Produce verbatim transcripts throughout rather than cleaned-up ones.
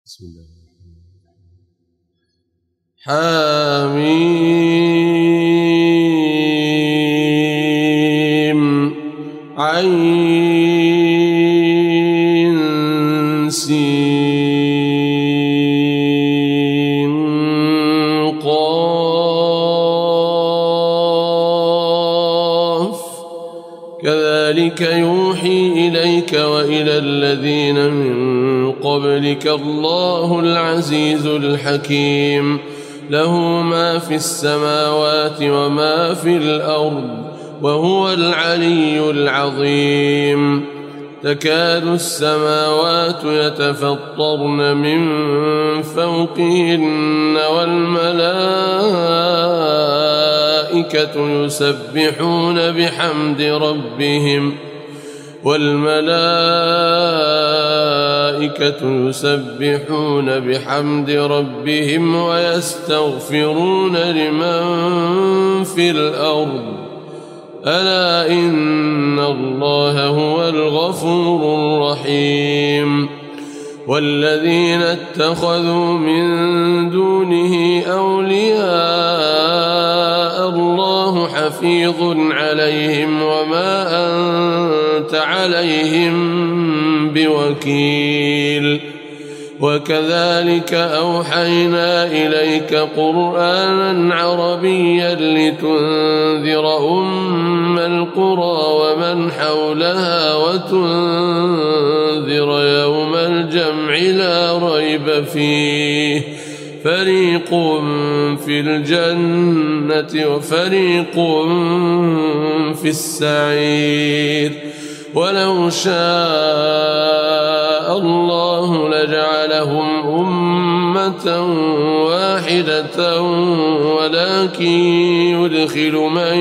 بسم الله. حميم عين سين قاف كذلك يوحي إليك وإلى الذين من قبلك الله العزيز الحكيم له ما في السماوات وما في الأرض وهو العلي العظيم تكاد السماوات يتفطرن من فوقهن والملائكة يسبحون بحمد ربهم والملائكة يسبحون بحمد ربهم ويستغفرون لمن في الأرض ألا إن الله هو الغفور الرحيم والذين اتخذوا من دونه أولياء الله حفيظ عليهم وما أنت عليهم بوكيل وكذلك أوحينا إليك قرآنا عربيا لتنذر أم القرى ومن حولها وتنذر يوم الجمع لا ريب فيه فريق في الجنة وفريق في السعير ولو شاء الله لجعلهم أمة واحدة ولكن يدخل من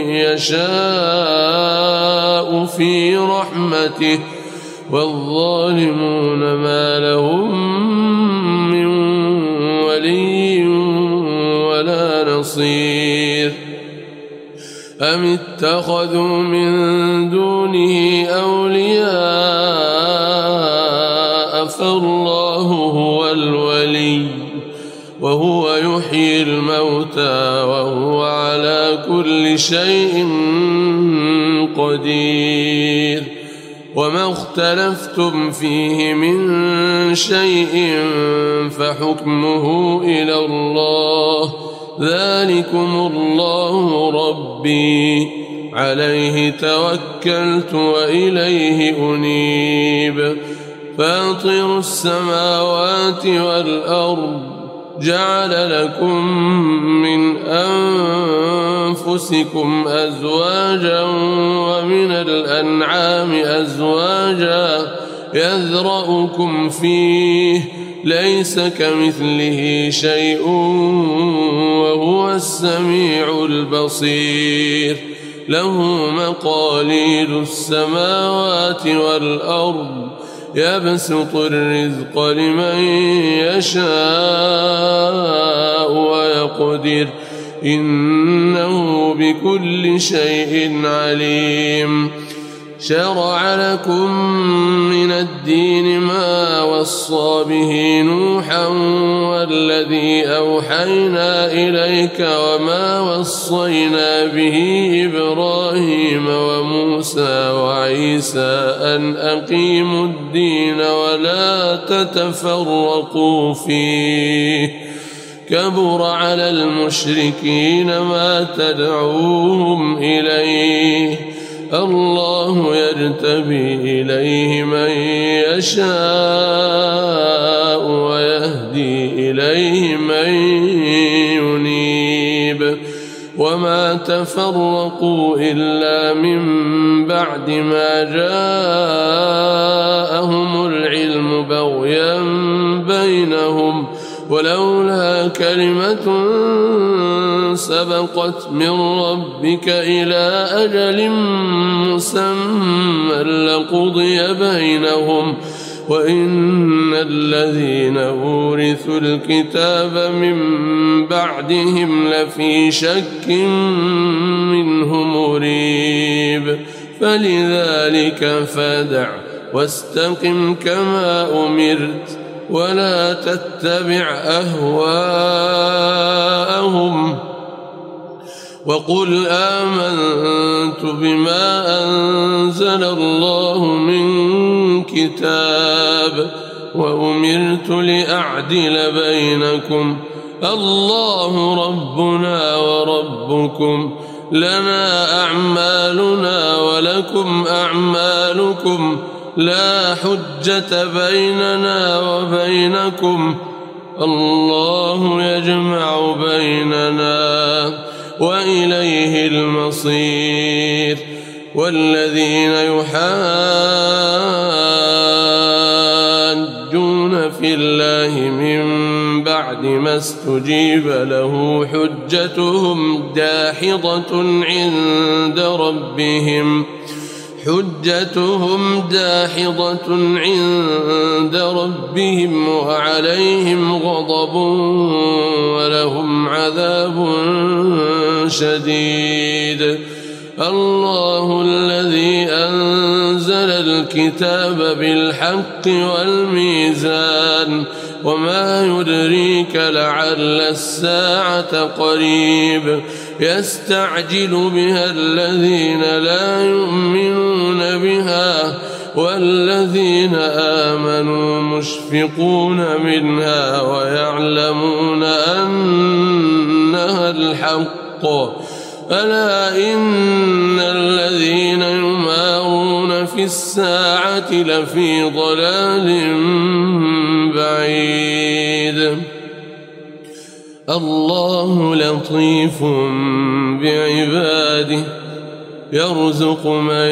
يشاء في رحمته والظالمون ما لهم من ولي ولا نصير أم اتخذوا من دونه أولياء فالله هو الولي وهو يحيي الموتى وهو على كل شيء قدير وما اختلفتم فيه من شيء فحكمه إلى الله ذلكم الله ربي عليه توكلت وإليه أنيب فاطر السماوات والأرض جعل لكم من أنفسكم أزواجا ومن الأنعام أزواجا يذرأكم فيه ليس كمثله شيء وهو السميع البصير له مقاليد السماوات والأرض يبسط الرزق لمن يشاء ويقدر إنه بكل شيء عليم شرع لكم من الدين ما وصى به نوحا والذي أوحينا إليك وما وصينا به إبراهيم وموسى وعيسى أن أقيموا الدين ولا تتفرقوا فيه كبر على المشركين ما تدعوهم إليه الله يجتبي إليه من يشاء ويهدي إليه من ينيب وما تفرقوا إلا من بعد ما جاءهم العلم بغيا بينهم ولولا كلمة سبقت من ربك إلى أجل مسمى لقضي بينهم وإن الذين أورثوا الكتاب من بعدهم لفي شك منه مريب فلذلك فادع واستقم كما أمرت ولا تتبع أهواءهم وقل آمنت بما أنزل الله من كتاب وأمرت لأعدل بينكم الله ربنا وربكم لنا أعمالنا ولكم أعمالكم لا حجة بيننا وبينكم الله يجمع بيننا وإليه المصير. والذين يحاجون في الله من بعد ما استجيب له حجتهم داحضة عند ربهم حجتهم داحضة عند ربهم وعليهم غضب ولهم عذاب شديد. الله الذي أنزل الكتاب بالحق والميزان وما يدريك لعل الساعة قريب يستعجل بها الذين لا يؤمنون بها والذين آمنوا مشفقون منها ويعلمون أنها الحق ألا إن الذين يمارون في الساعة لفي ضلال بعيد. الله لطيف بعباده يرزق من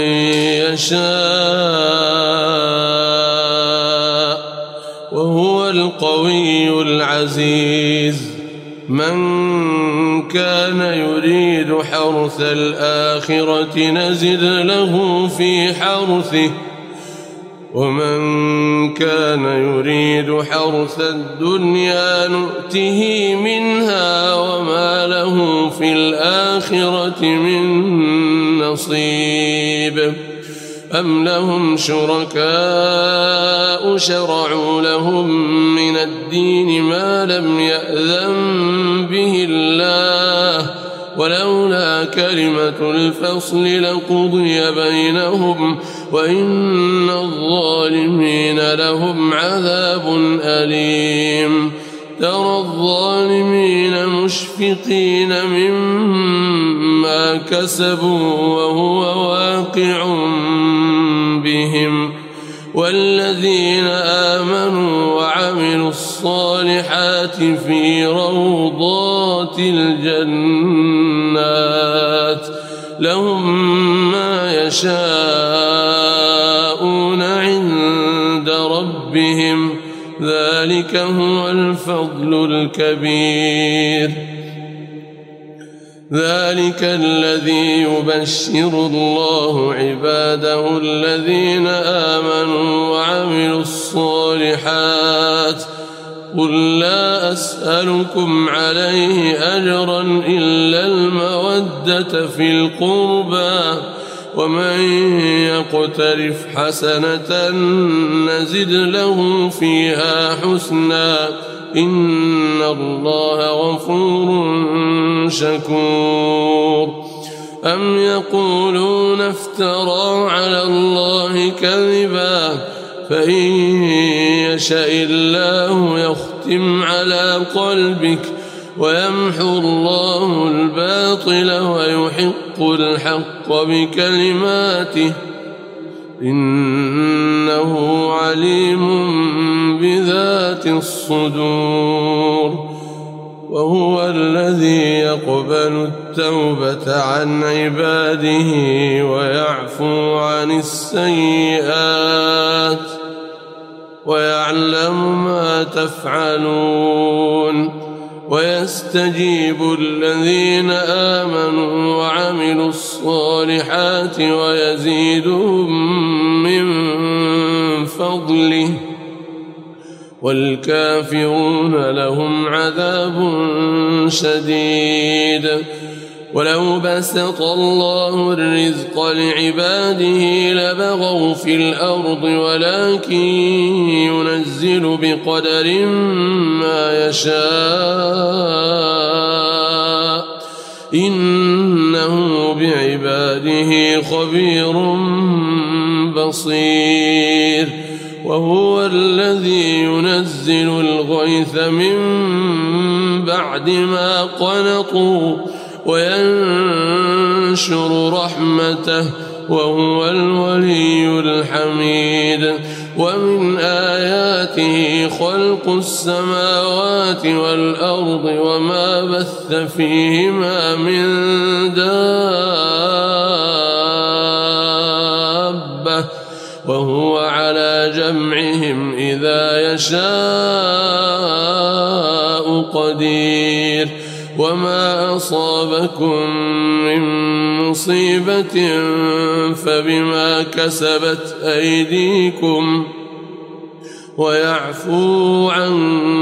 يشاء وهو القوي العزيز. من كان يريد حرث الآخرة نزد له في حرثه ومن كان يريد حرث الدنيا نؤته منها وما له في الآخرة من نصيب. أم لهم شركاء شرعوا لهم من الدين ما لم يأذن به الله ولولا كلمة الفصل لقضي بينهم وإن الظالمين لهم عذاب أليم. ترى الظالمين مشفقين مما كسبوا وهو واقع بهم والذين آمنوا وعملوا الصالحات في روضات الجنات لهم ما يشاءون عند ربهم ذلك هو الفضل الكبير. ذلك الذي يبشر الله عباده الذين آمنوا وعملوا الصالحات قل لا أسألكم عليه أجرا إلا المودة في القربى ومن يقترف حسنة نزد له فيها حسنا إن الله غفور شكور. أم يقولون افترى على الله كذبا فإن يشاء الله يختم على قلبك ويمحو الله الباطل ويحق الحق بكلماته إنه عليم بذات الصدور. وهو الذي يقبل التوبة عن عباده ويعفو عن السيئات ويعلم ما تفعلون ويستجيب الذين آمنوا وعملوا الصالحات ويزيدهم من فضله والكافرون لهم عذاب شديد. ولو بسط الله الرزق لعباده لبغوا في الأرض ولكن ينزل بقدر ما يشاء إنه بعباده خبير بصير وهو الذي ينزل الغيث من بعد ما قنطوا وينشر رحمته وهو الولي الحميد ومن آياته خلق السماوات والأرض وما بث فيهما من دابة وهو على جمعهم إذا يشاء قدير وما أصابكم من مصيبة فبما كسبت أيديكم ويعفو عن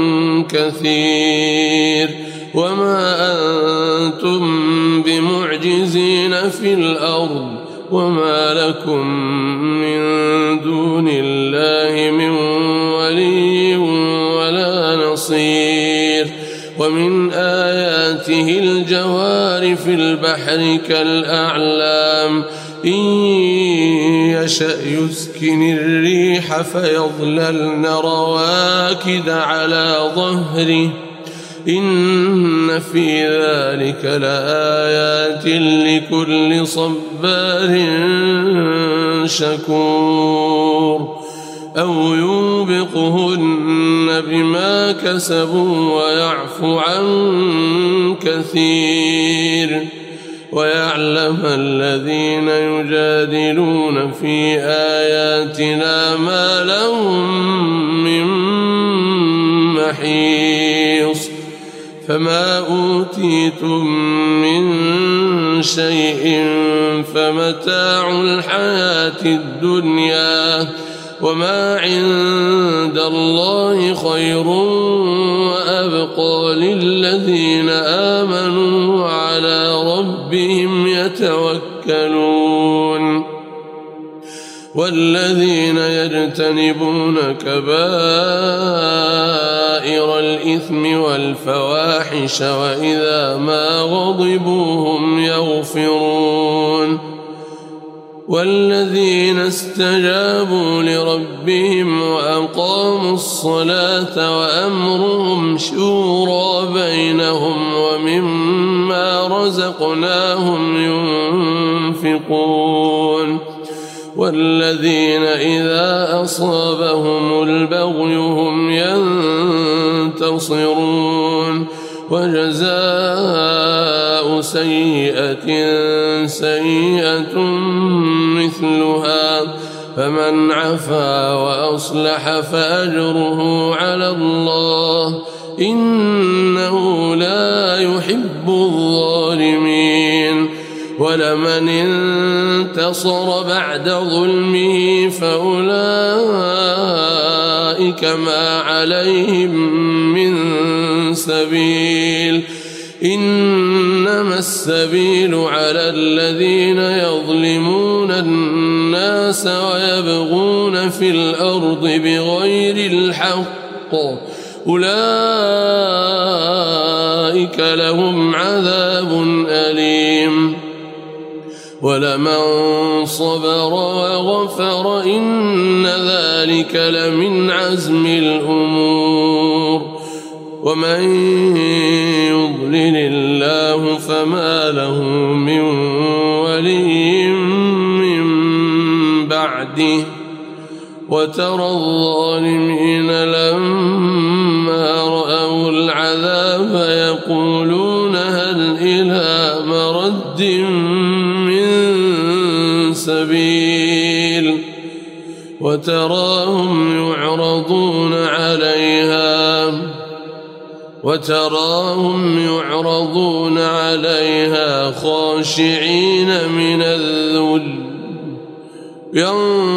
كثير وما أنتم بمعجزين في الأرض وما لكم من دون الله من ولي ولا نصير ومن آياته الجوار في البحر كالأعلام إن يشأ يسكن الريح فيظللن رواكد على ظهره إن في ذلك لآيات لكل صبار شكور أو يوبقهن بما كسبوا ويعفو عن كثير ويعلم الذين يجادلون في آياتنا ما لهم من محيص فما أوتيتم من شيء فمتاع الحياة الدنيا وما عند الله خير وأبقى للذين آمنوا وعلى ربهم يتوكلون والذين يجتنبون كبائر الإثم والفواحش وإذا ما غضبوا هم يغفرون والذين استجابوا لربهم وأقاموا الصلاة وأمرهم شورى بينهم ومما رزقناهم ينفقون والذين إذا أصابهم البغي هم ينتصرون وجزاء سيئة سيئة مثلها فمن عفا وأصلح فأجره على الله إنه لا يحب الظالمين ولمن انتصر بعد ظلمه فأولئك ما عليهم من سبيل إنما السبيل على الذين يظلمون الناس ويبغون في الأرض بغير الحق أولئك لهم عذاب أليم ولمن صبر وغفر إن ذلك لمن عزم الأمور ومن يضلل الله فما له من ولي من بعده وترى الظالمين لما رأوا العذاب يقولون هل إلى مرد من سبيل وتراهم يعرضون عليها وتراهم يعرضون عليها خاشعين من الذل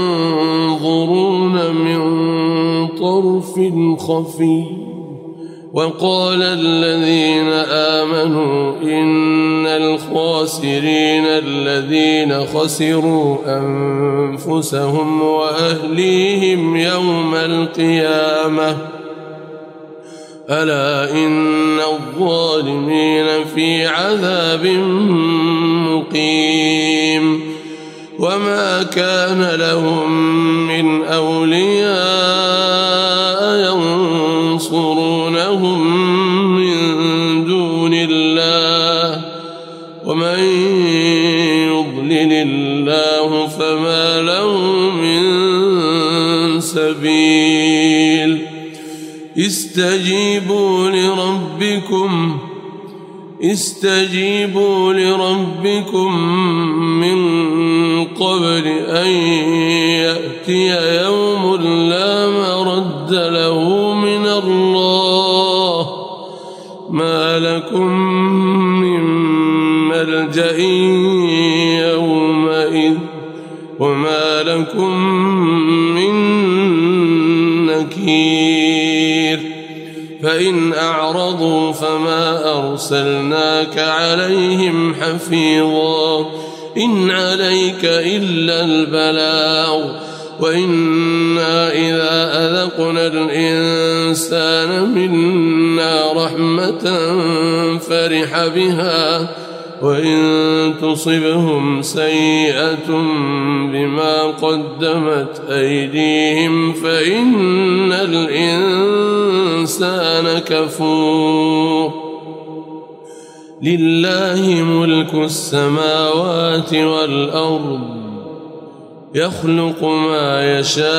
ينظرون من طرف خفي وقال الذين آمنوا إن الخاسرين الذين خسروا أنفسهم وأهليهم يوم القيامة ألا إن الظالمين في عذاب مقيم وما كان لهم من أولياء ينصرونهم من دون الله ومن يضلل الله فما له من سبيل استجيبوا لربكم استجيبوا لربكم من قبل أن يأتي يوم لا مرد له من الله ما لكم من ملجأ يومئذ وما لكم من نكير فإن أعرضوا فما أرسلناك عليهم حفيظا إن عليك إلا البلاغ وإنا إذا أذقنا الإنسان منا رحمة فرح بها وإن تصبهم سيئة بما قدمت أيديهم فإن الإنسان كفور لله ملك السماوات والأرض يخلق ما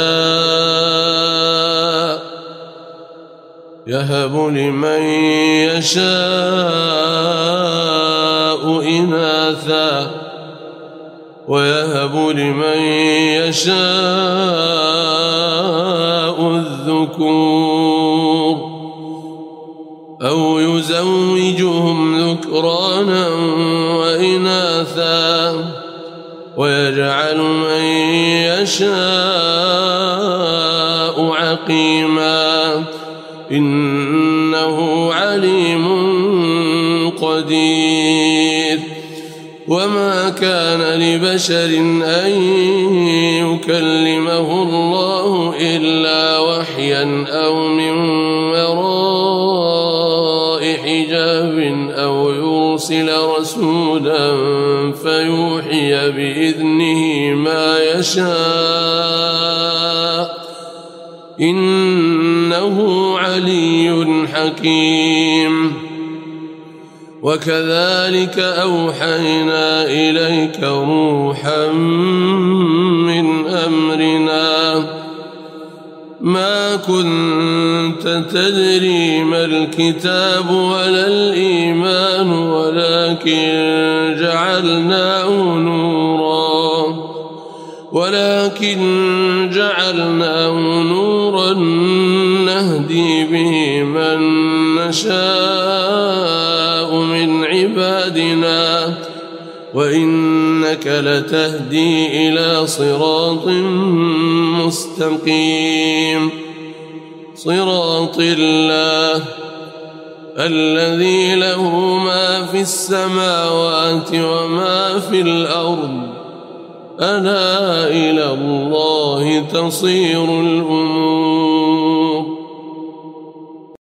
يشاء يهب لمن يشاء إناثا ويهب لمن يشاء الذكور أو يزوجهم ذكرانا وإناثا ويجعل من يشاء عقيما إنه عليم قدير وما كان لبشر أن يكلمه الله إلا وحيا أو من وراء حجاب أو يرسل رسولا فيوحي بإذنه ما يشاء إنه علي حكيم وكذلك أوحينا إليك روحا من أمرنا ما كنت تدري ما الكتاب ولا الإيمان ولكن جعلناه نورا ولكن جعلناه نورا نهدي به من نشاء من عبادنا وإنك لتهدي إلى صراط مستقيم صراط الله الذي له ما في السماوات وما في الأرض ألا إلى الله تصير الأمور